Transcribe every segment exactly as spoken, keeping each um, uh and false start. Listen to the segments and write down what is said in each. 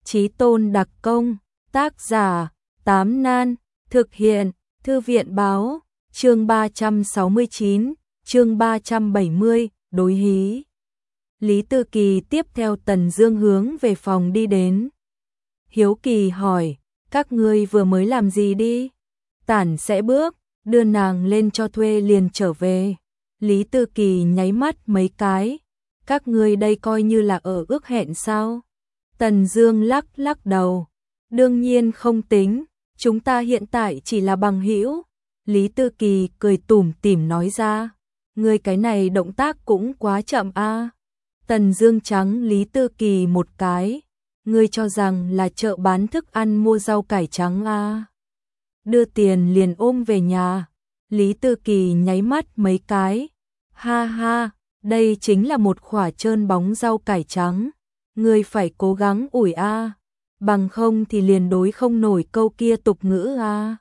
Chí tôn đặc công, tác giả, Tám Nan, thực hiện, Thư viện báo, chương ba trăm sáu mươi chín, chương ba trăm bảy mươi, đối hí. Lý Tư Kỳ tiếp theo Tần Dương hướng về phòng đi đến. Hiếu kỳ hỏi, các ngươi vừa mới làm gì đi? Tản sẽ bước, đưa nàng lên cho thuê liền trở về. Lý Tư Kỳ nháy mắt mấy cái, các ngươi đây coi như là ở ước hẹn sao? Tần Dương lắc lắc đầu, đương nhiên không tính, chúng ta hiện tại chỉ là bằng hữu. Lý Tư Kỳ cười tủm tỉm nói ra, ngươi cái này động tác cũng quá chậm a. À. Tần Dương trắng Lý Tư Kỳ một cái, ngươi cho rằng là chợ bán thức ăn mua rau cải trắng a? À. Đưa tiền liền ôm về nhà. Lý Tư Kỳ nháy mắt mấy cái, ha ha, đây chính là một quả trơn bóng rau cải trắng, ngươi phải cố gắng ủi a, à. Bằng không thì liền đối không nổi câu kia tục ngữ a. À.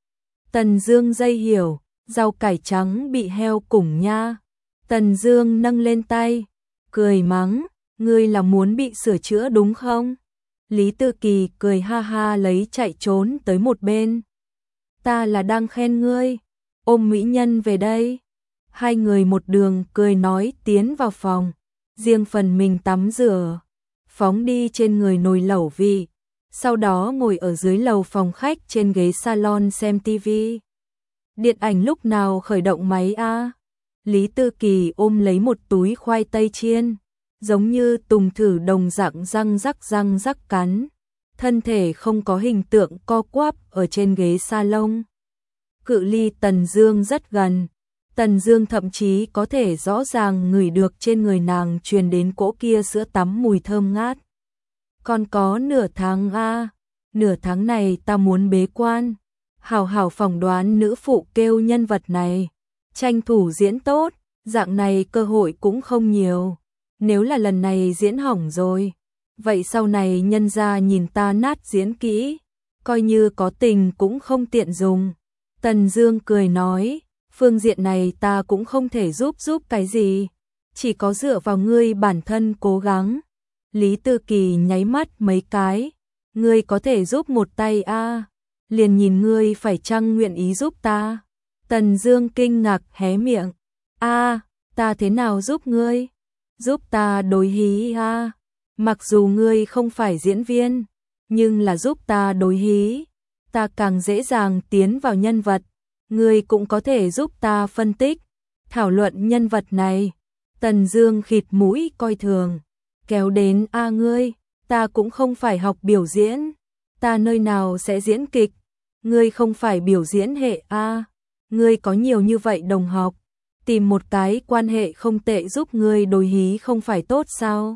Tần Dương dây hiểu, rau cải trắng bị heo củng nha. Tần Dương nâng lên tay, cười mắng, ngươi là muốn bị sửa chữa đúng không? Lý Tư Kỳ cười ha ha lấy chạy trốn tới một bên. Ta là đang khen ngươi, ôm mỹ nhân về đây. Hai người một đường cười nói tiến vào phòng, riêng phần mình tắm rửa, phóng đi trên người nồi lẩu vị, sau đó ngồi ở dưới lầu phòng khách trên ghế salon xem tivi. Điện ảnh lúc nào khởi động máy a? À? Lý Tư Kỳ ôm lấy một túi khoai tây chiên, giống như tùng thử đồng dạng răng rắc răng rắc cắn, thân thể không có hình tượng co quắp ở trên ghế salon. Cự ly Tần Dương rất gần, Tần Dương thậm chí có thể rõ ràng ngửi được trên người nàng truyền đến cỗ kia sữa tắm mùi thơm ngát. Còn có nửa tháng a, à, nửa tháng này ta muốn bế quan, hảo hảo phỏng đoán nữ phụ kêu nhân vật này, tranh thủ diễn tốt, dạng này cơ hội cũng không nhiều. Nếu là lần này diễn hỏng rồi, vậy sau này nhân gia nhìn ta nát diễn kỹ, coi như có tình cũng không tiện dùng. Tần Dương cười nói, phương diện này ta cũng không thể giúp giúp cái gì, chỉ có dựa vào ngươi bản thân cố gắng. Lý Tư Kỳ nháy mắt mấy cái, ngươi có thể giúp một tay a, à, liền nhìn ngươi phải chăng nguyện ý giúp ta. Tần Dương kinh ngạc hé miệng, a, à, ta thế nào giúp ngươi? Giúp ta đối hí a, à. Mặc dù ngươi không phải diễn viên, nhưng là giúp ta đối hí, ta càng dễ dàng tiến vào nhân vật, ngươi cũng có thể giúp ta phân tích, thảo luận nhân vật này. Tần Dương khịt mũi coi thường, kéo đến a à ngươi, ta cũng không phải học biểu diễn, ta nơi nào sẽ diễn kịch, ngươi không phải biểu diễn hệ a, à. Ngươi có nhiều như vậy đồng học, tìm một cái quan hệ không tệ giúp ngươi đối hí không phải tốt sao?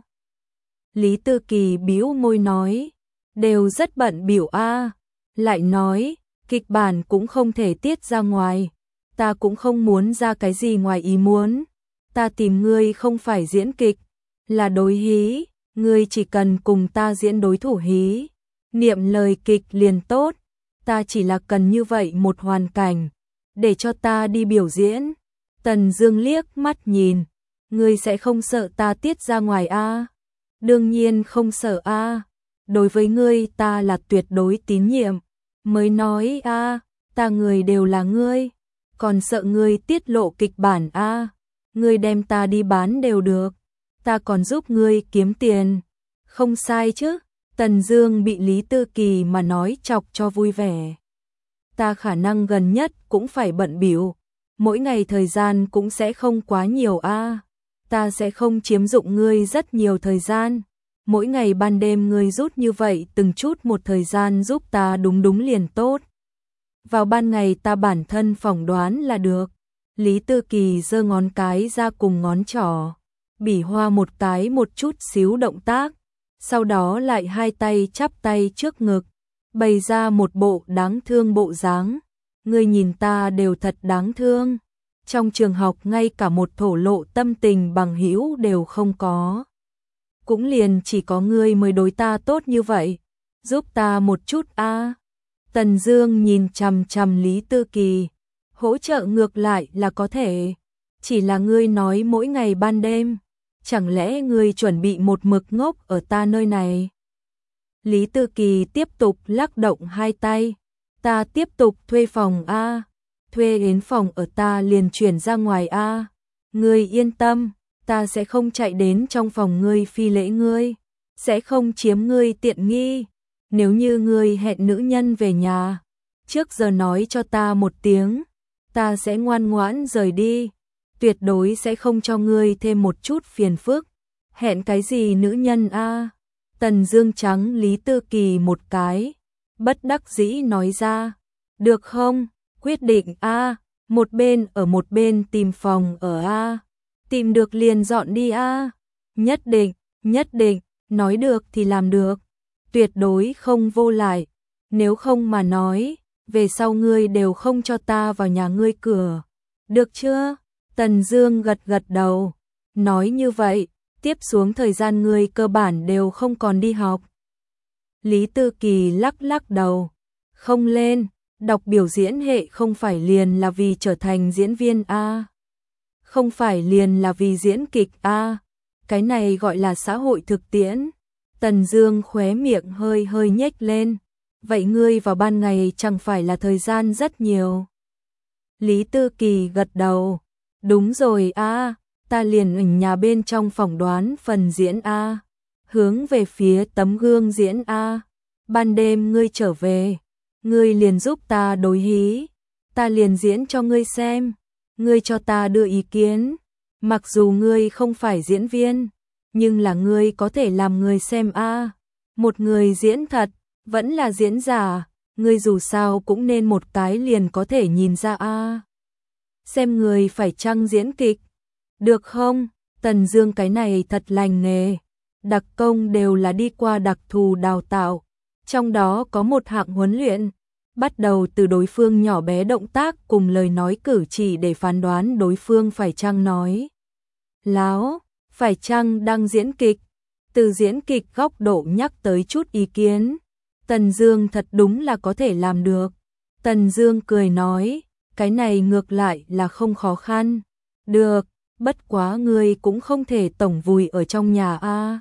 Lý Tư Kỳ bĩu môi nói, đều rất bận biểu a, à. Lại nói, kịch bản cũng không thể tiết ra ngoài, ta cũng không muốn ra cái gì ngoài ý muốn, ta tìm ngươi không phải diễn kịch, là đối hí, ngươi chỉ cần cùng ta diễn đối thủ hí, niệm lời kịch liền tốt, ta chỉ là cần như vậy một hoàn cảnh, để cho ta đi biểu diễn. Tần Dương liếc mắt nhìn, ngươi sẽ không sợ ta tiết ra ngoài a? À? Đương nhiên không sợ a, à. Đối với ngươi ta là tuyệt đối tín nhiệm, mới nói a, à, ta người đều là ngươi, còn sợ ngươi tiết lộ kịch bản a, à. Ngươi đem ta đi bán đều được, ta còn giúp ngươi kiếm tiền, không sai chứ? Tần Dương bị Lý Tư Kỳ mà nói chọc cho vui vẻ. Ta khả năng gần nhất cũng phải bận bịu, mỗi ngày thời gian cũng sẽ không quá nhiều a, à. Ta sẽ không chiếm dụng ngươi rất nhiều thời gian, mỗi ngày ban đêm ngươi rút như vậy từng chút một thời gian giúp ta đúng đúng liền tốt. Vào ban ngày ta bản thân phỏng đoán là được. Lý Tư Kỳ giơ ngón cái ra cùng ngón trỏ, bỉ hoa một cái một chút xíu động tác, sau đó lại hai tay chắp tay trước ngực, bày ra một bộ đáng thương bộ dáng. Ngươi nhìn ta đều thật đáng thương, trong trường học ngay cả một thổ lộ tâm tình bằng hữu đều không có, cũng liền chỉ có ngươi mới đối ta tốt như vậy, giúp ta một chút a. À. Tần Dương nhìn chằm chằm Lý Tư Kỳ, hỗ trợ ngược lại là có thể, chỉ là ngươi nói mỗi ngày ban đêm, chẳng lẽ ngươi chuẩn bị một mực ngốc ở ta nơi này? Lý Tư Kỳ tiếp tục lắc động hai tay. Ta tiếp tục thuê phòng a, thuê đến phòng ở ta liền chuyển ra ngoài a. Ngươi yên tâm, ta sẽ không chạy đến trong phòng ngươi phi lễ ngươi, sẽ không chiếm ngươi tiện nghi. Nếu như ngươi hẹn nữ nhân về nhà, trước giờ nói cho ta một tiếng, ta sẽ ngoan ngoãn rời đi, tuyệt đối sẽ không cho ngươi thêm một chút phiền phức. Hẹn cái gì nữ nhân a? Tần Dương trắng Lý Tư Kỳ một cái, bất đắc dĩ nói ra, được không, quyết định a, một bên ở một bên tìm phòng ở a, tìm được liền dọn đi a, nhất định, nhất định, nói được thì làm được, tuyệt đối không vô lại, nếu không mà nói, về sau ngươi đều không cho ta vào nhà ngươi cửa, được chưa? Tần Dương gật gật đầu, nói như vậy, tiếp xuống thời gian ngươi cơ bản đều không còn đi học. Lý Tư Kỳ lắc lắc đầu, không lên, đọc biểu diễn hệ không phải liền là vì trở thành diễn viên a, không phải liền là vì diễn kịch a, cái này gọi là xã hội thực tiễn. Tần Dương khóe miệng hơi hơi nhếch lên, vậy ngươi vào ban ngày chẳng phải là thời gian rất nhiều. Lý Tư Kỳ gật đầu, đúng rồi a, ta liền ở nhà bên trong phòng đoán phần diễn a, hướng về phía tấm gương diễn a, ban đêm ngươi trở về, ngươi liền giúp ta đối hí, ta liền diễn cho ngươi xem, ngươi cho ta đưa ý kiến, mặc dù ngươi không phải diễn viên, nhưng là ngươi có thể làm người xem a, một người diễn thật, vẫn là diễn giả, ngươi dù sao cũng nên một cái liền có thể nhìn ra a. Xem người phải chăng diễn kịch, được không? Tần Dương cái này thật lành nghề, đặc công đều là đi qua đặc thù đào tạo, trong đó có một hạng huấn luyện, bắt đầu từ đối phương nhỏ bé động tác cùng lời nói cử chỉ để phán đoán đối phương phải chăng nói láo, phải chăng đang diễn kịch, từ diễn kịch góc độ nhắc tới chút ý kiến. Tần Dương thật đúng là có thể làm được. Tần Dương cười nói, cái này ngược lại là không khó khăn. Được, bất quá ngươi cũng không thể tổng vùi ở trong nhà a.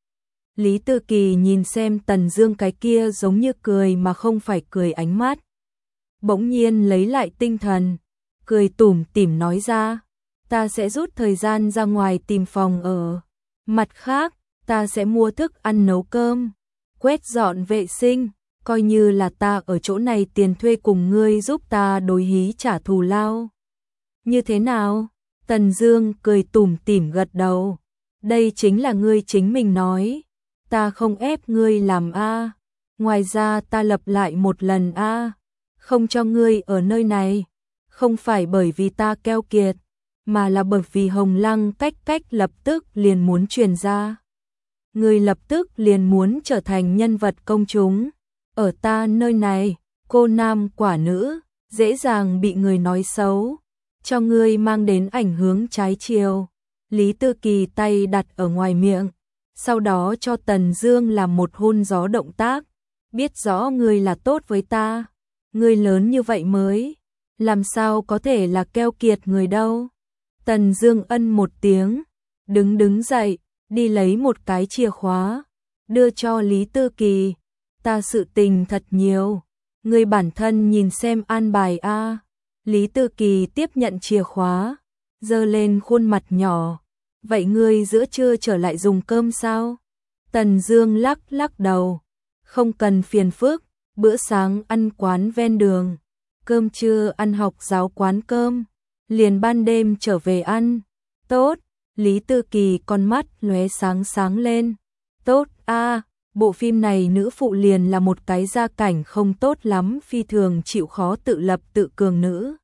Lý Tư Kỳ nhìn xem Tần Dương cái kia giống như cười mà không phải cười ánh mắt. Bỗng nhiên lấy lại tinh thần, cười tủm tỉm nói ra, ta sẽ rút thời gian ra ngoài tìm phòng ở. Mặt khác, ta sẽ mua thức ăn nấu cơm, quét dọn vệ sinh, coi như là ta ở chỗ này tiền thuê cùng ngươi giúp ta đối hí trả thù lao. Như thế nào? Tần Dương cười tủm tỉm gật đầu. Đây chính là ngươi chính mình nói, ta không ép ngươi làm a. Ngoài ra ta lập lại một lần a, không cho ngươi ở nơi này, không phải bởi vì ta keo kiệt, mà là bởi vì Hồng Lăng cách cách lập tức liền muốn truyền ra. Ngươi lập tức liền muốn trở thành nhân vật công chúng. Ở ta nơi này, cô nam quả nữ, dễ dàng bị người nói xấu, cho ngươi mang đến ảnh hưởng trái chiều. Lý Tư Kỳ tay đặt ở ngoài miệng, sau đó cho Tần Dương làm một hôn gió động tác, biết rõ ngươi là tốt với ta, ngươi lớn như vậy mới, làm sao có thể là keo kiệt người đâu. Tần Dương ân một tiếng, đứng đứng dậy, đi lấy một cái chìa khóa, đưa cho Lý Tư Kỳ. Ta sự tình thật nhiều, ngươi bản thân nhìn xem an bài a. Lý Tư Kỳ tiếp nhận chìa khóa, giơ lên khuôn mặt nhỏ, vậy ngươi giữa trưa trở lại dùng cơm sao? Tần Dương lắc lắc đầu, không cần phiền phức, bữa sáng ăn quán ven đường, cơm trưa ăn học giáo quán cơm, liền ban đêm trở về ăn. Tốt, Lý Tư Kỳ con mắt lóe sáng sáng lên. Tốt a, bộ phim này nữ phụ liền là một cái gia cảnh không tốt lắm, phi thường chịu khó tự lập tự cường nữ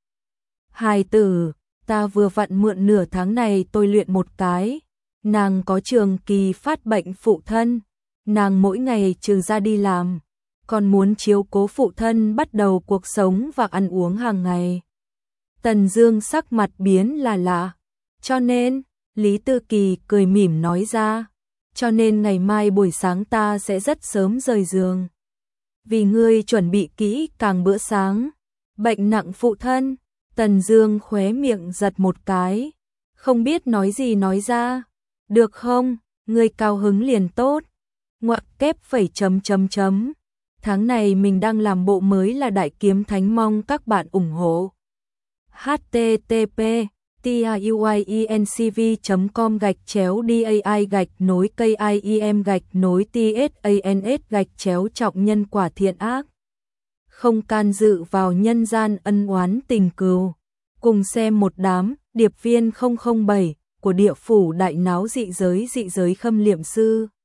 hài tử, ta vừa vặn mượn nửa tháng này tôi luyện một cái. Nàng có trường kỳ phát bệnh phụ thân, nàng mỗi ngày trừ ra đi làm, còn muốn chiếu cố phụ thân bắt đầu cuộc sống và ăn uống hàng ngày. Tần Dương sắc mặt biến là lạ, cho nên, Lý Tư Kỳ cười mỉm nói ra, cho nên ngày mai buổi sáng ta sẽ rất sớm rời giường. Vì ngươi chuẩn bị kỹ càng bữa sáng. Bệnh nặng phụ thân, Tần Dương khóe miệng giật một cái, không biết nói gì nói ra. Được không, ngươi cao hứng liền tốt. ngoặc kép phẩy chấm chấm chấm. Tháng này mình đang làm bộ mới là Đại Kiếm Thánh, mong các bạn ủng hộ. http tiuyencv chấm com gạch chéo dai gạch nối kim gạch nối tsans gạch chéo trọng nhân quả thiện ác. Không can dự vào nhân gian ân oán tình cừu. Cùng xem một đám điệp viên không không bảy của địa phủ đại náo dị giới dị giới Khâm Liệm Sư.